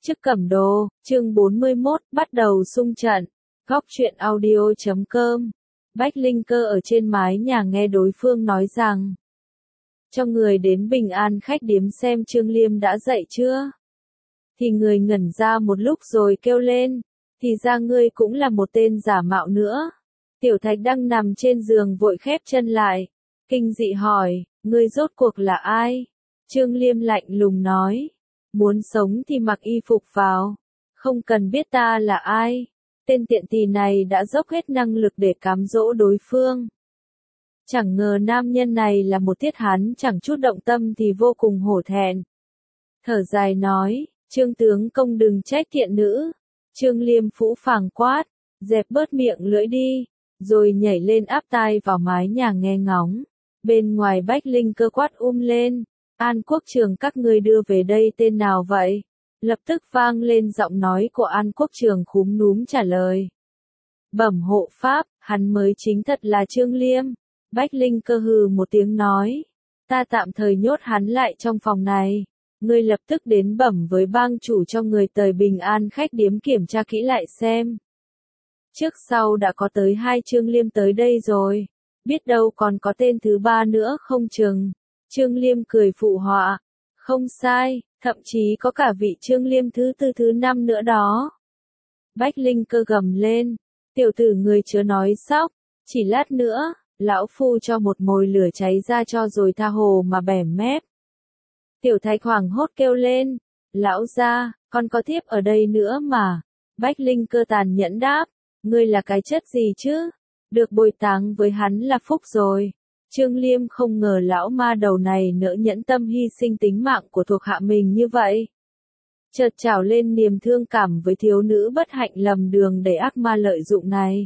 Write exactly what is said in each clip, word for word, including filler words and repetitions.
Chức Cẩm Đồ, chương bốn mươi mốt, bắt đầu xung trận. Góc truyện audio chấm com. Bách Linh Cơ ở trên mái nhà nghe đối phương nói rằng, cho người đến Bình An khách điếm xem Trương Liêm đã dậy chưa. Thì người ngẩn ra một lúc rồi kêu lên, thì ra ngươi cũng là một tên giả mạo nữa. Tiểu Thạch đang nằm trên giường vội khép chân lại, kinh dị hỏi, ngươi rốt cuộc là ai? Trương Liêm lạnh lùng nói, muốn sống thì mặc y phục vào, không cần biết ta là ai. Tên tiện tỳ này đã dốc hết năng lực để cám dỗ đối phương. Chẳng ngờ nam nhân này là một thiết hán chẳng chút động tâm thì vô cùng hổ thẹn. Thở dài nói, Trương tướng công đừng trách thiện nữ. Trương Liêm phũ phàng quát, dẹp bớt miệng lưỡi đi, rồi nhảy lên áp tai vào mái nhà nghe ngóng. Bên ngoài Bách Linh Cơ quát um lên, An Quốc Trường các ngươi đưa về đây tên nào vậy? Lập tức vang lên giọng nói của An Quốc Trường khúm núm trả lời. Bẩm hộ pháp, hắn mới chính thật là Trương Liêm. Bách Linh Cơ hừ một tiếng nói, ta tạm thời nhốt hắn lại trong phòng này. Ngươi lập tức đến bẩm với bang chủ cho người tới Bình An khách điếm kiểm tra kỹ lại xem. Trước sau đã có tới hai Trương Liêm tới đây rồi, biết đâu còn có tên thứ ba nữa không chừng. Trương Liêm cười phụ họa, không sai, thậm chí có cả vị Trương Liêm thứ tư thứ năm nữa đó. Bách Linh Cơ gầm lên, tiểu tử người chớ nói sóc, chỉ lát nữa, lão phu cho một mồi lửa cháy ra cho rồi tha hồ mà bẻ mép. Tiểu Thạch hoảng hốt kêu lên, lão gia, con có thiếp ở đây nữa mà. Bách Linh Cơ tàn nhẫn đáp, ngươi là cái chất gì chứ? Được bồi táng với hắn là phúc rồi. Trương Liêm không ngờ lão ma đầu này nỡ nhẫn tâm hy sinh tính mạng của thuộc hạ mình như vậy. Chợt trào lên niềm thương cảm với thiếu nữ bất hạnh lầm đường để ác ma lợi dụng này.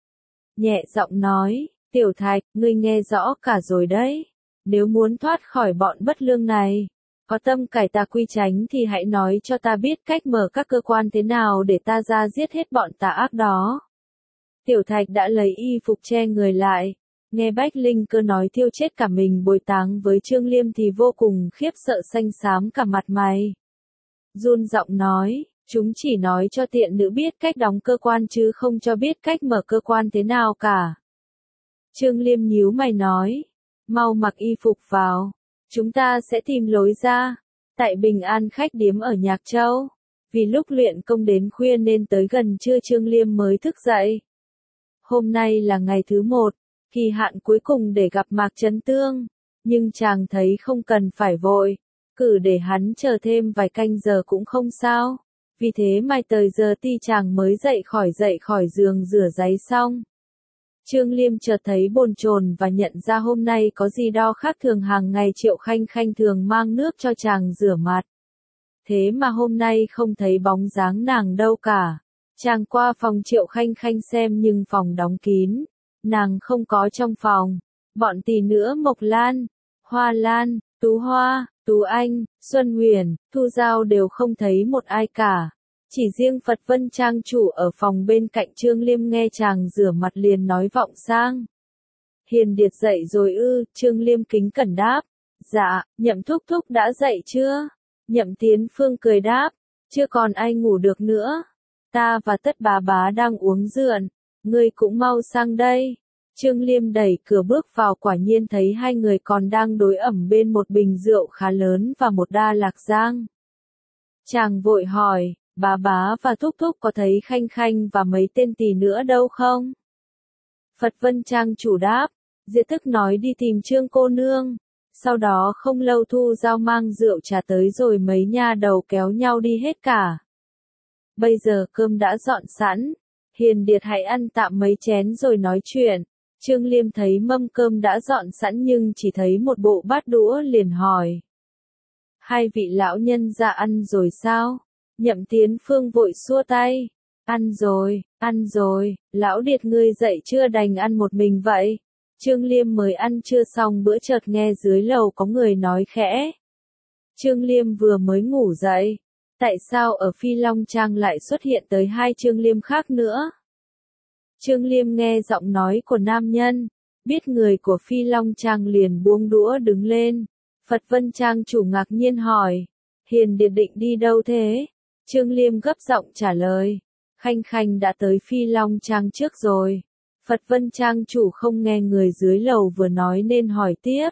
Nhẹ giọng nói, Tiểu Thạch, ngươi nghe rõ cả rồi đấy. Nếu muốn thoát khỏi bọn bất lương này, có tâm cải tà quy chánh thì hãy nói cho ta biết cách mở các cơ quan thế nào để ta ra giết hết bọn tà ác đó. Tiểu Thạch đã lấy y phục che người lại. Nghe Bách Linh Cơ nói thiêu chết cả mình bồi táng với Trương Liêm thì vô cùng khiếp sợ xanh xám cả mặt mày. Run giọng nói, chúng chỉ nói cho tiện nữ biết cách đóng cơ quan chứ không cho biết cách mở cơ quan thế nào cả. Trương Liêm nhíu mày nói, mau mặc y phục vào, chúng ta sẽ tìm lối ra. Tại Bình An khách điếm ở Nhạc Châu, vì lúc luyện công đến khuya nên tới gần trưa Trương Liêm mới thức dậy. Hôm nay là ngày thứ một. Kỳ hạn cuối cùng để gặp Mạc Chấn Tương, nhưng chàng thấy không cần phải vội, cử để hắn chờ thêm vài canh giờ cũng không sao, vì thế mai tới giờ ti chàng mới dậy khỏi dậy khỏi giường rửa ráy xong. Trương Liêm chợt thấy bồn chồn và nhận ra hôm nay có gì đó khác thường. Hàng ngày Triệu Khanh Khanh thường mang nước cho chàng rửa mặt, thế mà hôm nay không thấy bóng dáng nàng đâu cả. Chàng qua phòng Triệu Khanh Khanh xem nhưng phòng đóng kín. Nàng không có trong phòng. Bọn tỷ nữa Mộc Lan, Hoa Lan, Tú Hoa, Tú Anh, Xuân Huyền, Thu Giao đều không thấy một ai cả. Chỉ riêng Phật Vân trang chủ ở phòng bên cạnh Trương Liêm nghe chàng rửa mặt liền nói vọng sang. Hiền Điệt dậy rồi ư? Trương Liêm kính cẩn đáp. Dạ, Nhậm thúc thúc đã dậy chưa? Nhậm Tiến Phương cười đáp. Chưa còn ai ngủ được nữa. Ta và Tất Bá Bá đang uống rượu. Ngươi cũng mau sang đây. Trương Liêm đẩy cửa bước vào, quả nhiên thấy hai người còn đang đối ẩm bên một bình rượu khá lớn và một đa lạc giang. Chàng vội hỏi, Bá Bá và Thúc Thúc có thấy Khanh Khanh và mấy tên tỳ nữa đâu không? Phật Vân trang chủ đáp, Diệp Thức nói đi tìm Trương cô nương. Sau đó không lâu Thu Giao mang rượu trà tới rồi mấy nha đầu kéo nhau đi hết cả. Bây giờ cơm đã dọn sẵn. Hiền Điệt hãy ăn tạm mấy chén rồi nói chuyện. Trương Liêm thấy mâm cơm đã dọn sẵn nhưng chỉ thấy một bộ bát đũa liền hỏi. Hai vị lão nhân ra ăn rồi sao? Nhậm Tiến Phương vội xua tay. Ăn rồi, ăn rồi, lão Điệt ngươi dậy chưa đành ăn một mình vậy? Trương Liêm mới ăn chưa xong bữa chợt nghe dưới lầu có người nói khẽ. Trương Liêm vừa mới ngủ dậy. Tại sao ở Phi Long Trang lại xuất hiện tới hai Trương Liêm khác nữa? Trương Liêm nghe giọng nói của nam nhân, biết người của Phi Long Trang liền buông đũa đứng lên. Phật Vân Trang chủ ngạc nhiên hỏi, Hiền Điệt định đi đâu thế? Trương Liêm gấp giọng trả lời. Khanh Khanh đã tới Phi Long Trang trước rồi. Phật Vân Trang chủ không nghe người dưới lầu vừa nói nên hỏi tiếp.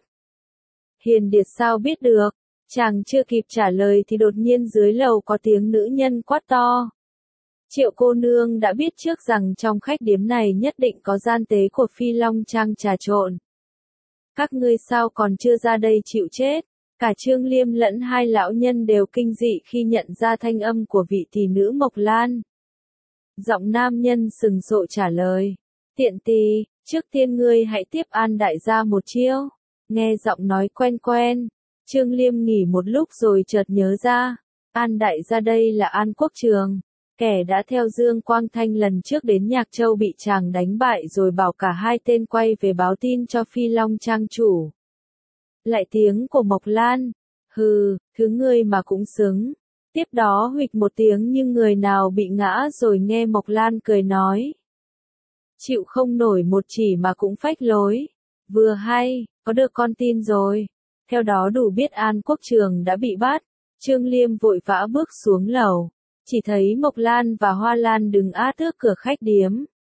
Hiền Điệt sao biết được? Chàng chưa kịp trả lời thì đột nhiên dưới lầu có tiếng nữ nhân quát to. Triệu cô nương đã biết trước rằng trong khách điếm này nhất định có gian tế của Phi Long Trang trà trộn. Các ngươi sao còn chưa ra đây chịu chết? Cả Trương Liêm lẫn hai lão nhân đều kinh dị khi nhận ra thanh âm của vị tỷ nữ Mộc Lan. Giọng nam nhân sừng sộ trả lời. Tiện tỳ, trước tiên ngươi hãy tiếp An đại gia một chiêu. Nghe giọng nói quen quen. Trương Liêm nghỉ một lúc rồi chợt nhớ ra. An đại gia đây là An Quốc Trường. Kẻ đã theo Dương Quang Thanh lần trước đến Nhạc Châu bị chàng đánh bại rồi bảo cả hai tên quay về báo tin cho Phi Long Trang chủ. Lại tiếng của Mộc Lan. Hừ, thứ ngươi mà cũng xứng. Tiếp đó huỵch một tiếng nhưng người nào bị ngã rồi nghe Mộc Lan cười nói. Chịu không nổi một chỉ mà cũng phách lối. Vừa hay, có được con tin rồi. Theo đó đủ biết An Quốc Trường đã bị bắt. Trương Liêm vội vã bước xuống lầu. Chỉ thấy Mộc Lan và Hoa Lan đứng á trước cửa khách điếm.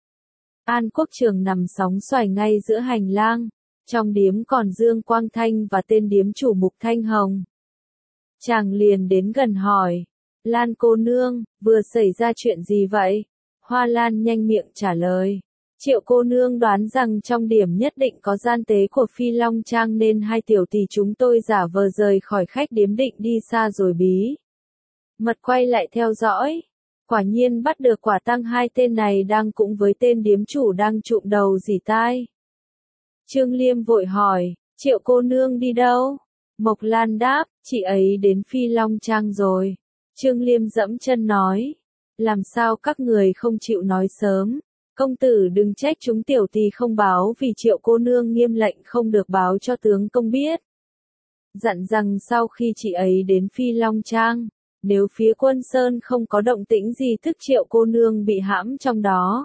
An Quốc Trường nằm sóng xoài ngay giữa hành lang. Trong điếm còn Dương Quang Thanh và tên điếm chủ Mục Thanh Hồng. Chàng liền đến gần hỏi. Lan cô nương, vừa xảy ra chuyện gì vậy? Hoa Lan nhanh miệng trả lời. Triệu cô nương đoán rằng trong điểm nhất định có gian tế của Phi Long Trang nên hai tiểu tỷ chúng tôi giả vờ rời khỏi khách điếm định đi xa rồi bí mật quay lại theo dõi. Quả nhiên bắt được quả tang hai tên này đang cũng với tên điếm chủ đang trụm đầu dỉ tai. Trương Liêm vội hỏi, Triệu cô nương đi đâu? Mộc Lan đáp, chị ấy đến Phi Long Trang rồi. Trương Liêm dẫm chân nói, làm sao các người không chịu nói sớm? Công tử đừng trách chúng tiểu tỳ không báo vì Triệu cô nương nghiêm lệnh không được báo cho tướng công biết. Dặn rằng sau khi chị ấy đến Phi Long Trang, nếu phía Quân Sơn không có động tĩnh gì tức Triệu cô nương bị hãm trong đó.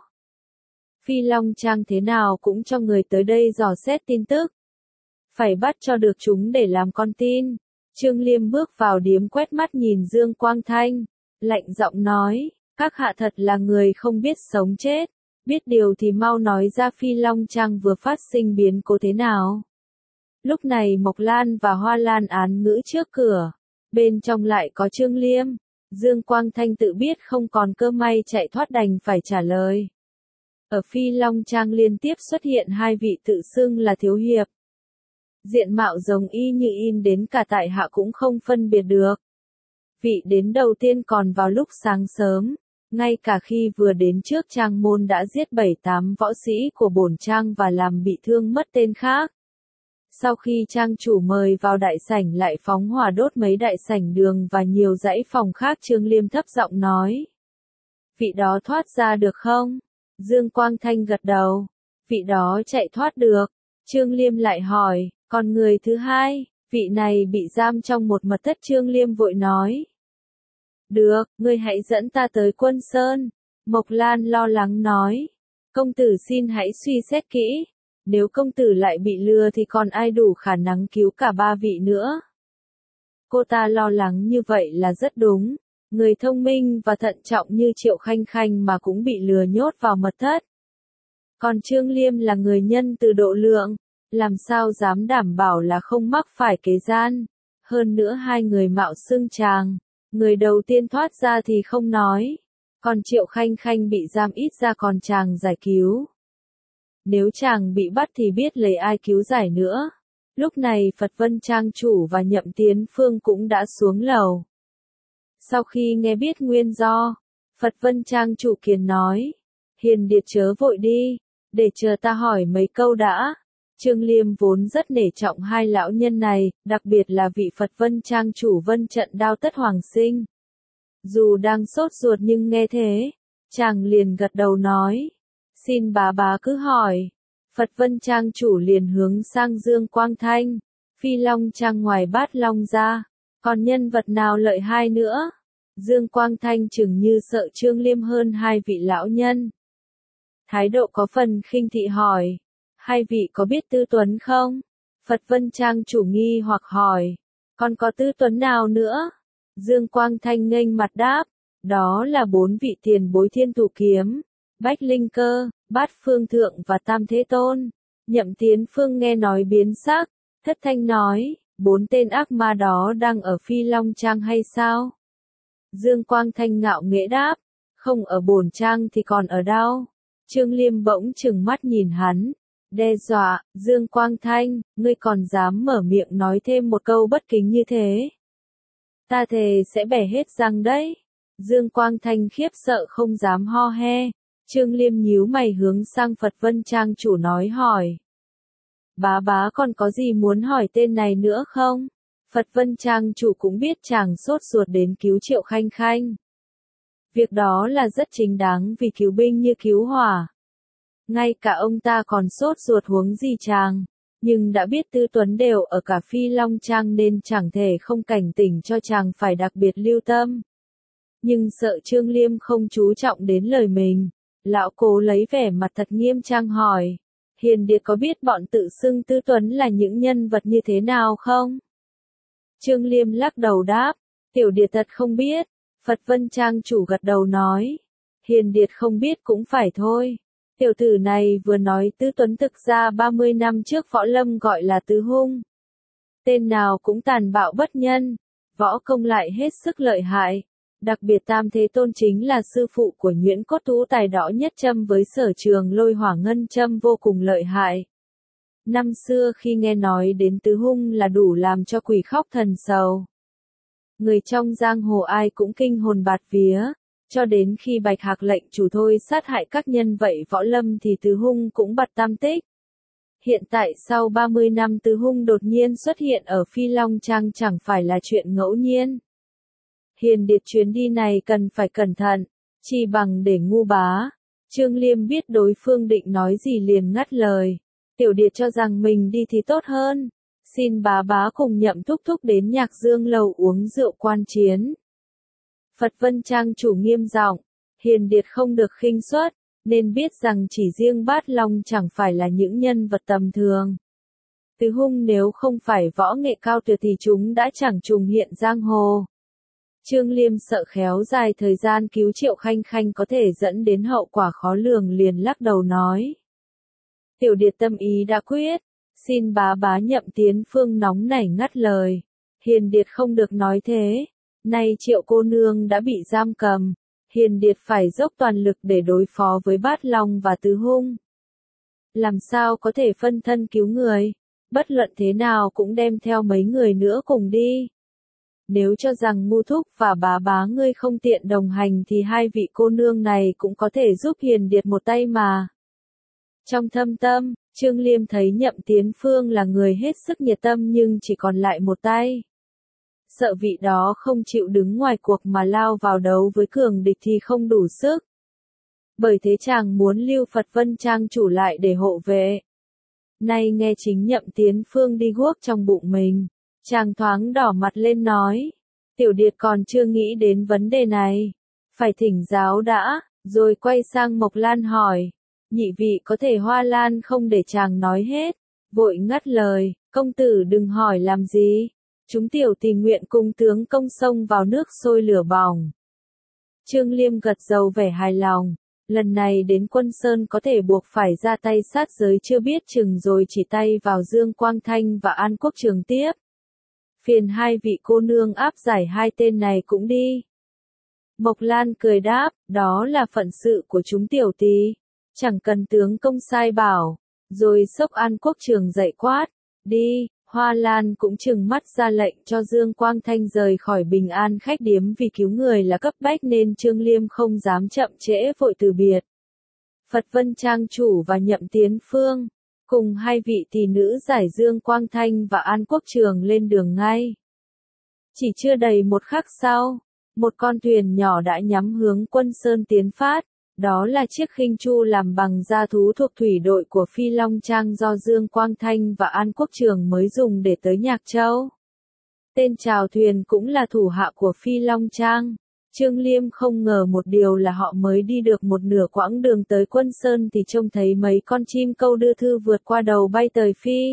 Phi Long Trang thế nào cũng cho người tới đây dò xét tin tức. Phải bắt cho được chúng để làm con tin. Trương Liêm bước vào điếm quét mắt nhìn Dương Quang Thanh. Lạnh giọng nói, các hạ thật là người không biết sống chết. Biết điều thì mau nói ra Phi Long Trang vừa phát sinh biến cố thế nào. Lúc này Mộc Lan và Hoa Lan án ngữ trước cửa. Bên trong lại có Trương Liêm. Dương Quang Thanh tự biết không còn cơ may chạy thoát đành phải trả lời. Ở Phi Long Trang liên tiếp xuất hiện hai vị tự xưng là thiếu hiệp. Diện mạo giống y như in đến cả tại hạ cũng không phân biệt được. Vị đến đầu tiên còn vào lúc sáng sớm. Ngay cả khi vừa đến trước trang môn đã giết bảy tám võ sĩ của bổn trang và làm bị thương mất tên khác. Sau khi trang chủ mời vào đại sảnh lại phóng hỏa đốt mấy đại sảnh đường và nhiều dãy phòng khác. Trương Liêm thấp giọng nói. Vị đó thoát ra được không? Dương Quang Thanh gật đầu. Vị đó chạy thoát được. Trương Liêm lại hỏi, còn người thứ hai, vị này bị giam trong một mật thất. Trương Liêm vội nói. Được, ngươi hãy dẫn ta tới Quân Sơn. Mộc Lan lo lắng nói. Công tử xin hãy suy xét kỹ. Nếu công tử lại bị lừa thì còn ai đủ khả năng cứu cả ba vị nữa. Cô ta lo lắng như vậy là rất đúng. Người thông minh và thận trọng như Triệu Khanh Khanh mà cũng bị lừa nhốt vào mật thất. Còn Trương Liêm là người nhân từ độ lượng. Làm sao dám đảm bảo là không mắc phải kế gian. Hơn nữa hai người mạo xưng chàng. Người đầu tiên thoát ra thì không nói. Còn Triệu Khanh Khanh bị giam ít ra còn chàng giải cứu. Nếu chàng bị bắt thì biết lấy ai cứu giải nữa. Lúc này Phật Vân Trang chủ và Nhậm Tiến Phương cũng đã xuống lầu. Sau khi nghe biết nguyên do, Phật Vân Trang chủ kiền nói. Hiền Điệt chớ vội đi, để chờ ta hỏi mấy câu đã. Trương Liêm vốn rất nể trọng hai lão nhân này, đặc biệt là vị Phật Vân Trang chủ Vân Trận Đao Tất Hoàng Sinh. Dù đang sốt ruột nhưng nghe thế, chàng liền gật đầu nói. Xin bá bá cứ hỏi. Phật Vân Trang chủ liền hướng sang Dương Quang Thanh. Phi Long Trang ngoài Bát Long ra, còn nhân vật nào lợi hai nữa? Dương Quang Thanh chừng như sợ Trương Liêm hơn hai vị lão nhân. Thái độ có phần khinh thị hỏi. Hai vị có biết Tư Tuấn không? Phật Vân Trang chủ nghi hoặc hỏi. Còn có Tư Tuấn nào nữa? Dương Quang Thanh nghênh mặt đáp. Đó là bốn vị tiền bối Thiên Thủ Kiếm, Bách Linh Cơ, Bát Phương Thượng và Tam Thế Tôn. Nhậm Tiến Phương nghe nói biến sắc, thất thanh nói, bốn tên ác ma đó đang ở Phi Long Trang hay sao? Dương Quang Thanh ngạo nghễ đáp, không ở bổn trang thì còn ở đâu? Trương Liêm bỗng trừng mắt nhìn hắn, đe dọa, Dương Quang Thanh, ngươi còn dám mở miệng nói thêm một câu bất kính như thế? Ta thề sẽ bẻ hết răng đấy. Dương Quang Thanh khiếp sợ không dám ho he. Trương Liêm nhíu mày hướng sang Phật Vân Trang chủ nói hỏi. Bá bá còn có gì muốn hỏi tên này nữa không? Phật Vân Trang chủ cũng biết chàng sốt ruột đến cứu Triệu Khanh Khanh. Việc đó là rất chính đáng vì cứu binh như cứu hỏa. Ngay cả ông ta còn sốt ruột huống gì chàng. Nhưng đã biết Tư Tuấn đều ở cả Phi Long Trang nên chẳng thể không cảnh tỉnh cho chàng phải đặc biệt lưu tâm. Nhưng sợ Trương Liêm không chú trọng đến lời mình. Lão cố lấy vẻ mặt thật nghiêm trang hỏi. Hiền Điệt có biết bọn tự xưng Tư Tuấn là những nhân vật như thế nào không? Trương Liêm lắc đầu đáp. Tiểu Điệt thật không biết. Phật Vân Trang chủ gật đầu nói. Hiền Điệt không biết cũng phải thôi. Tiểu tử này vừa nói Tư Tuấn thực ra ba mươi năm trước võ lâm gọi là Tứ Hung. Tên nào cũng tàn bạo bất nhân. Võ công lại hết sức lợi hại. Đặc biệt Tam Thế Tôn chính là sư phụ của Nhuyễn Cốt Tú tài đỏ nhất châm với sở trường lôi hỏa ngân châm vô cùng lợi hại. Năm xưa khi nghe nói đến Tứ Hung là đủ làm cho quỷ khóc thần sầu. Người trong giang hồ ai cũng kinh hồn bạt vía, cho đến khi Bạch Hạc lệnh chủ thôi sát hại các nhân vậy võ lâm thì Tứ Hung cũng bật tam tích. Hiện tại sau ba mươi năm Tứ Hung đột nhiên xuất hiện ở Phi Long Trang chẳng phải là chuyện ngẫu nhiên. Hiền Điệt chuyến đi này cần phải cẩn thận, chi bằng để ngu bá. Trương Liêm biết đối phương định nói gì liền ngắt lời. Tiểu Điệt cho rằng mình đi thì tốt hơn. Xin bá bá cùng Nhậm thúc thúc đến Nhạc Dương lầu uống rượu quan chiến. Phật Vân Trang chủ nghiêm giọng, Hiền Điệt không được khinh suất, nên biết rằng chỉ riêng Bát Long chẳng phải là những nhân vật tầm thường. Tứ Hung nếu không phải võ nghệ cao tuyệt thì chúng đã chẳng trùng hiện giang hồ. Trương Liêm sợ khéo dài thời gian cứu Triệu Khanh Khanh có thể dẫn đến hậu quả khó lường liền lắc đầu nói. Tiểu Điệt tâm ý đã quyết, xin bá bá Nhậm Tiến Phương nóng nảy ngắt lời. Hiền Điệt không được nói thế, nay Triệu cô nương đã bị giam cầm, Hiền Điệt phải dốc toàn lực để đối phó với Bát Long và Tứ Hung. Làm sao có thể phân thân cứu người, bất luận thế nào cũng đem theo mấy người nữa cùng đi. Nếu cho rằng Ngu Thúc và bá bá ngươi không tiện đồng hành thì hai vị cô nương này cũng có thể giúp Hiền Điệt một tay mà. Trong thâm tâm, Trương Liêm thấy Nhậm Tiến Phương là người hết sức nhiệt tâm nhưng chỉ còn lại một tay. Sợ vị đó không chịu đứng ngoài cuộc mà lao vào đấu với cường địch thì không đủ sức. Bởi thế chàng muốn lưu Phật Vân Trang chủ lại để hộ vệ. Nay nghe chính Nhậm Tiến Phương đi guốc trong bụng mình. Chàng thoáng đỏ mặt lên nói, Tiểu Điệt còn chưa nghĩ đến vấn đề này, phải thỉnh giáo đã, rồi quay sang Mộc Lan hỏi, nhị vị có thể Hoa Lan không để chàng nói hết, vội ngắt lời, công tử đừng hỏi làm gì, chúng tiểu tình nguyện cùng tướng công xông vào nước sôi lửa bỏng. Trương Liêm gật đầu vẻ hài lòng, lần này đến Quân Sơn có thể buộc phải ra tay sát giới chưa biết chừng rồi chỉ tay vào Dương Quang Thanh và An Quốc Trường tiếp. Phiền hai vị cô nương áp giải hai tên này cũng đi. Mộc Lan cười đáp, đó là phận sự của chúng tiểu tí, chẳng cần tướng công sai bảo, rồi xốc An Quốc Trường dậy quát, đi, Hoa Lan cũng trừng mắt ra lệnh cho Dương Quang Thanh rời khỏi Bình An khách điếm vì cứu người là cấp bách nên Trương Liêm không dám chậm trễ vội từ biệt. Phật Vân Trang chủ và Nhậm Tiến Phương cùng hai vị tỷ nữ giải Dương Quang Thanh và An Quốc Trường lên đường ngay. Chỉ chưa đầy một khắc sau, một con thuyền nhỏ đã nhắm hướng Quân Sơn tiến phát, đó là chiếc khinh chu làm bằng da thú thuộc thủy đội của Phi Long Trang do Dương Quang Thanh và An Quốc Trường mới dùng để tới Nhạc Châu. Tên chào thuyền cũng là thủ hạ của Phi Long Trang. Trương Liêm không ngờ một điều là họ mới đi được một nửa quãng đường tới Quân Sơn thì trông thấy mấy con chim câu đưa thư vượt qua đầu bay tới Phi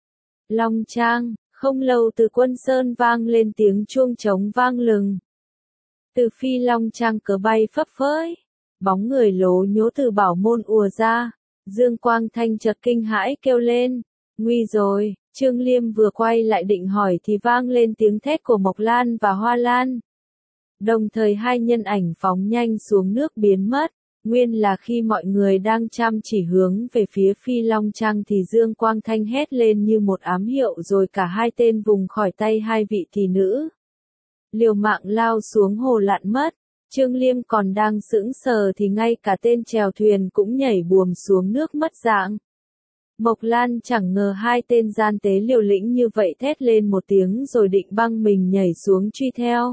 Long Trang, không lâu từ Quân Sơn vang lên tiếng chuông trống vang lừng. Từ Phi Long Trang cờ bay phấp phới, bóng người lố nhố từ bảo môn ùa ra, Dương Quang Thanh chợt kinh hãi kêu lên, nguy rồi. Trương Liêm vừa quay lại định hỏi thì vang lên tiếng thét của Mộc Lan và Hoa Lan. Đồng thời hai nhân ảnh phóng nhanh xuống nước biến mất, nguyên là khi mọi người đang chăm chỉ hướng về phía Phi Long Trang thì Dương Quang Thanh hét lên như một ám hiệu rồi cả hai tên vùng khỏi tay hai vị thị nữ. Liều mạng lao xuống hồ lặn mất, Trương Liêm còn đang sững sờ thì ngay cả tên chèo thuyền cũng nhảy buồm xuống nước mất dạng. Mộc Lan chẳng ngờ hai tên gian tế liều lĩnh như vậy thét lên một tiếng rồi định băng mình nhảy xuống truy theo.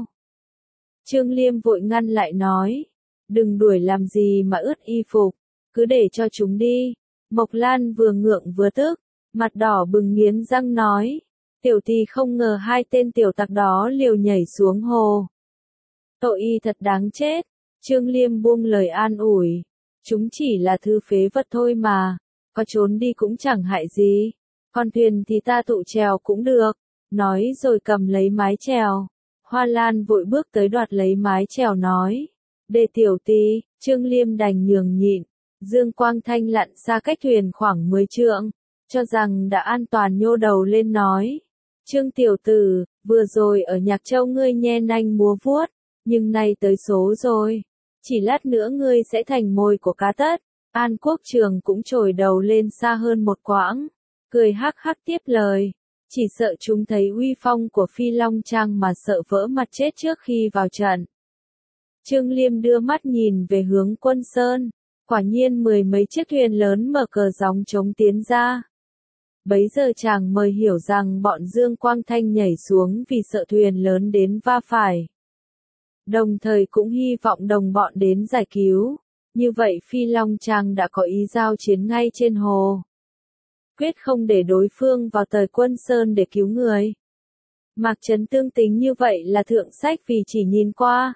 Trương Liêm vội ngăn lại nói, đừng đuổi làm gì mà ướt y phục, cứ để cho chúng đi. Mộc Lan vừa ngượng vừa tức, mặt đỏ bừng nghiến răng nói, tiểu tỷ không ngờ hai tên tiểu tặc đó liều nhảy xuống hồ. Tội y thật đáng chết. Trương Liêm buông lời an ủi, chúng chỉ là thứ phế vật thôi mà, có trốn đi cũng chẳng hại gì, con thuyền thì ta tụ chèo cũng được. Nói rồi cầm lấy mái chèo. Hoa Lan vội bước tới đoạt lấy mái chèo nói, để tiểu tỷ. Trương Liêm đành nhường nhịn. Dương Quang Thanh lặn xa cách thuyền khoảng mười trượng, cho rằng đã an toàn nhô đầu lên nói, Trương tiểu tử, vừa rồi ở Nhạc Châu ngươi nhe nanh múa vuốt, nhưng nay tới số rồi, chỉ lát nữa ngươi sẽ thành mồi của cá tất. An Quốc Trường cũng trồi đầu lên xa hơn một quãng, cười hắc hắc tiếp lời, chỉ sợ chúng thấy uy phong của Phi Long Trang mà sợ vỡ mặt chết trước khi vào trận. Trương Liêm đưa mắt nhìn về hướng Quân Sơn, quả nhiên mười mấy chiếc thuyền lớn mở cờ gióng chống tiến ra. Bấy giờ chàng mới hiểu rằng bọn Dương Quang Thanh nhảy xuống vì sợ thuyền lớn đến va phải. Đồng thời cũng hy vọng đồng bọn đến giải cứu, như vậy Phi Long Trang đã có ý giao chiến ngay trên hồ. Quyết không để đối phương vào tời Quân Sơn để cứu người. Mạc Trấn Tương tính như vậy là thượng sách vì chỉ nhìn qua.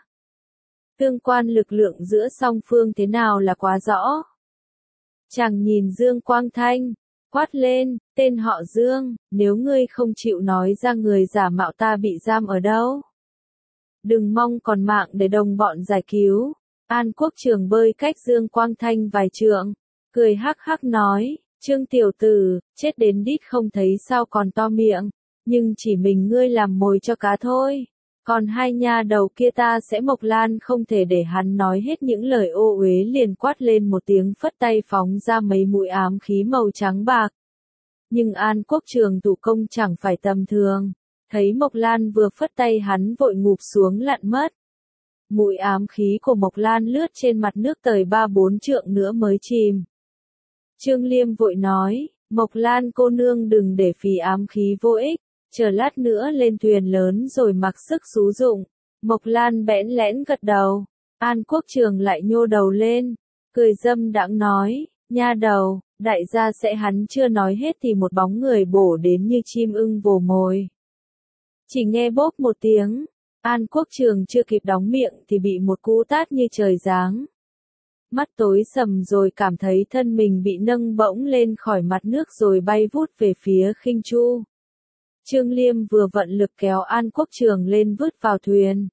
Tương quan lực lượng giữa song phương thế nào là quá rõ. Chàng nhìn Dương Quang Thanh, quát lên, tên họ Dương, nếu ngươi không chịu nói ra người giả mạo ta bị giam ở đâu. Đừng mong còn mạng để đồng bọn giải cứu. An Quốc Trường bơi cách Dương Quang Thanh vài trượng, cười hắc hắc nói, Trương tiểu tử, chết đến đít không thấy sao còn to miệng, nhưng chỉ mình ngươi làm mồi cho cá thôi. Còn hai nha đầu kia ta sẽ Mộc Lan không thể để hắn nói hết những lời ô uế liền quát lên một tiếng phất tay phóng ra mấy mũi ám khí màu trắng bạc. Nhưng An Quốc Trường tụ công chẳng phải tầm thường, thấy Mộc Lan vừa phất tay hắn vội ngụp xuống lặn mất. Mũi ám khí của Mộc Lan lướt trên mặt nước tời ba bốn trượng nữa mới chìm. Trương Liêm vội nói, Mộc Lan cô nương đừng để phí ám khí vô ích, chờ lát nữa lên thuyền lớn rồi mặc sức xú dụng. Mộc Lan bẽn lẽn gật đầu. An Quốc Trường lại nhô đầu lên, cười dâm đãng nói, nha đầu, đại gia sẽ hắn chưa nói hết thì một bóng người bổ đến như chim ưng vồ mồi. Chỉ nghe bốp một tiếng, An Quốc Trường chưa kịp đóng miệng thì bị một cú tát như trời giáng. Mắt tối sầm rồi cảm thấy thân mình bị nâng bỗng lên khỏi mặt nước rồi bay vút về phía Khinh Chu. Trương Liêm vừa vận lực kéo An Quốc Trường lên vứt vào thuyền.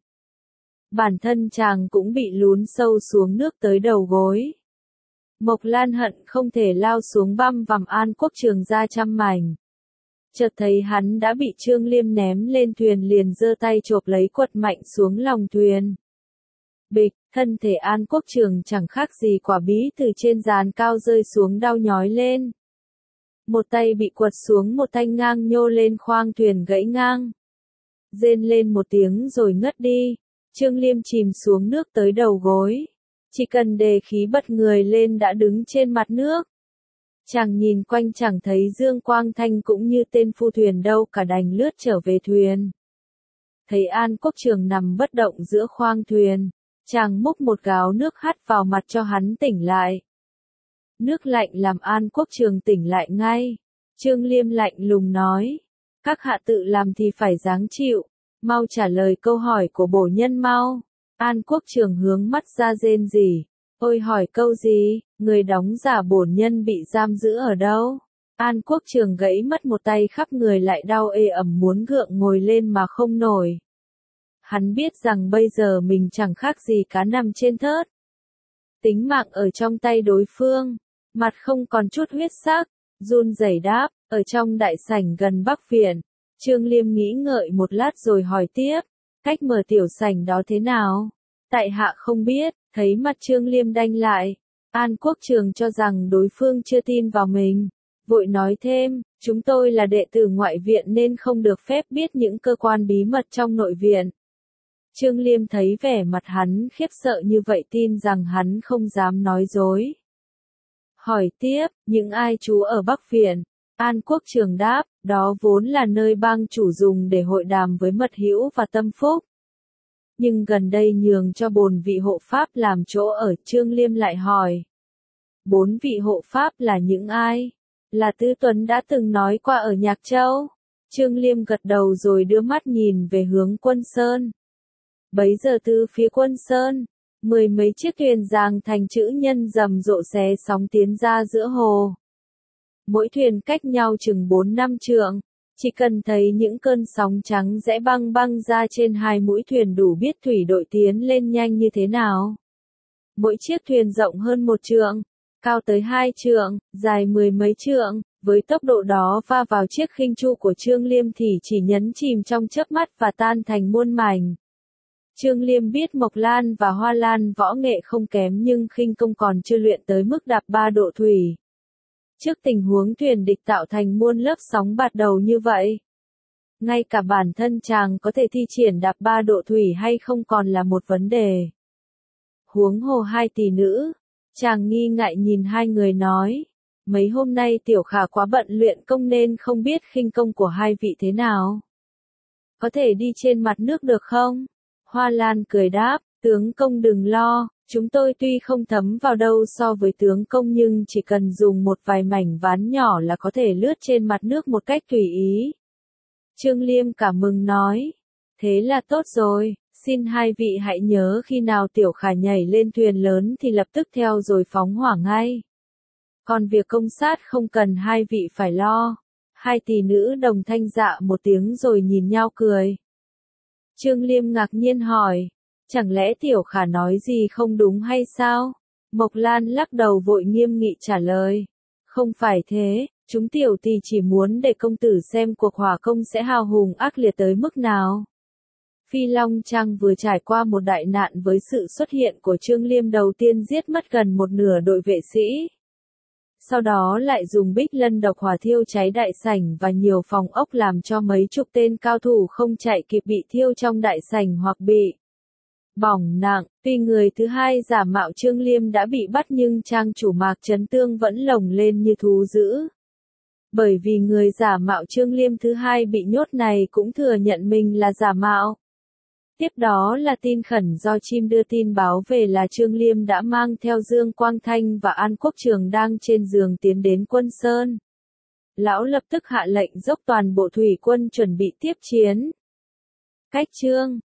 Bản thân chàng cũng bị lún sâu xuống nước tới đầu gối. Mộc Lan hận không thể lao xuống băm vằm An Quốc Trường ra trăm mảnh. Chợt thấy hắn đã bị Trương Liêm ném lên thuyền liền giơ tay chộp lấy quật mạnh xuống lòng thuyền. Bịch, thân thể An Quốc Trường chẳng khác gì quả bí từ trên giàn cao rơi xuống đau nhói lên. Một tay bị quật xuống một thanh ngang nhô lên khoang thuyền gãy ngang. Rên lên một tiếng rồi ngất đi. Trương Liêm chìm xuống nước tới đầu gối. Chỉ cần đề khí bật người lên đã đứng trên mặt nước. Chàng nhìn quanh chẳng thấy Dương Quang Thanh cũng như tên phu thuyền đâu cả đành lướt trở về thuyền. Thấy An Quốc Trường nằm bất động giữa khoang thuyền. Chàng múc một gáo nước hắt vào mặt cho hắn tỉnh lại. Nước lạnh làm An Quốc Trường tỉnh lại ngay. Trương Liêm lạnh lùng nói. Các hạ tự làm thì phải dáng chịu. Mau trả lời câu hỏi của bổ nhân mau. An Quốc Trường hướng mắt ra rên rỉ. Ôi hỏi câu gì, người đóng giả bổn nhân bị giam giữ ở đâu? An Quốc Trường gãy mất một tay khắp người lại đau ê ẩm muốn gượng ngồi lên mà không nổi. Hắn biết rằng bây giờ mình chẳng khác gì cá nằm trên thớt. Tính mạng ở trong tay đối phương, mặt không còn chút huyết sắc, run rẩy đáp, ở trong đại sảnh gần Bắc Viện. Trương Liêm nghĩ ngợi một lát rồi hỏi tiếp, cách mở tiểu sảnh đó thế nào? Tại hạ không biết, thấy mặt Trương Liêm đanh lại. An Quốc Trường cho rằng đối phương chưa tin vào mình, vội nói thêm, chúng tôi là đệ tử ngoại viện nên không được phép biết những cơ quan bí mật trong nội viện. Trương Liêm thấy vẻ mặt hắn khiếp sợ như vậy tin rằng hắn không dám nói dối. Hỏi tiếp, những ai trú ở Bắc Viện? An Quốc Trường đáp, đó vốn là nơi bang chủ dùng để hội đàm với mật hữu và tâm phúc. Nhưng gần đây nhường cho bồn vị hộ pháp làm chỗ ở. Trương Liêm lại hỏi. Bốn vị hộ pháp là những ai? Là Tư Tuấn đã từng nói qua ở Nhạc Châu. Trương Liêm gật đầu rồi đưa mắt nhìn về hướng Quân Sơn. Bấy giờ từ phía Quân Sơn, mười mấy chiếc thuyền dàng thành chữ nhân rầm rộ xé sóng tiến ra giữa hồ. Mỗi thuyền cách nhau chừng bốn năm trượng, chỉ cần thấy những cơn sóng trắng rẽ băng băng ra trên hai mũi thuyền đủ biết thủy đội tiến lên nhanh như thế nào. Mỗi chiếc thuyền rộng hơn một trượng, cao tới hai trượng, dài mười mấy trượng, với tốc độ đó va vào chiếc khinh chu của Trương Liêm thì chỉ nhấn chìm trong chớp mắt và tan thành muôn mảnh. Trương Liêm biết Mộc Lan và Hoa Lan võ nghệ không kém nhưng khinh công còn chưa luyện tới mức đạp ba độ thủy. Trước tình huống thuyền địch tạo thành muôn lớp sóng bạt đầu như vậy, ngay cả bản thân chàng có thể thi triển đạp ba độ thủy hay không còn là một vấn đề. Huống hồ hai tỷ nữ, chàng nghi ngại nhìn hai người nói, mấy hôm nay tiểu khả quá bận luyện công nên không biết khinh công của hai vị thế nào. Có thể đi trên mặt nước được không? Hoa Lan cười đáp, tướng công đừng lo, chúng tôi tuy không thấm vào đâu so với tướng công nhưng chỉ cần dùng một vài mảnh ván nhỏ là có thể lướt trên mặt nước một cách tùy ý. Trương Liêm cảm mừng nói, thế là tốt rồi, xin hai vị hãy nhớ khi nào tiểu khả nhảy lên thuyền lớn thì lập tức theo rồi phóng hỏa ngay. Còn việc công sát không cần hai vị phải lo. Hai tỷ nữ đồng thanh dạ một tiếng rồi nhìn nhau cười. Trương Liêm ngạc nhiên hỏi, chẳng lẽ tiểu khả nói gì không đúng hay sao? Mộc Lan lắc đầu vội nghiêm nghị trả lời, không phải thế, chúng tiểu tỷ chỉ muốn để công tử xem cuộc hỏa công sẽ hào hùng ác liệt tới mức nào. Phi Long Trang vừa trải qua một đại nạn với sự xuất hiện của Trương Liêm đầu tiên giết mất gần một nửa đội vệ sĩ. Sau đó lại dùng bích lân độc hỏa thiêu cháy đại sảnh và nhiều phòng ốc làm cho mấy chục tên cao thủ không chạy kịp bị thiêu trong đại sảnh hoặc bị bỏng nặng. Tuy người thứ hai giả mạo Trương Liêm đã bị bắt nhưng trang chủ Mạc Trấn Tương vẫn lồng lên như thú dữ. Bởi vì người giả mạo Trương Liêm thứ hai bị nhốt này cũng thừa nhận mình là giả mạo. Tiếp đó là tin khẩn do chim đưa tin báo về là Trương Liêm đã mang theo Dương Quang Thanh và An Quốc Trường đang trên giường tiến đến Quân Sơn. Lão lập tức hạ lệnh dốc toàn bộ thủy quân chuẩn bị tiếp chiến. Cách chương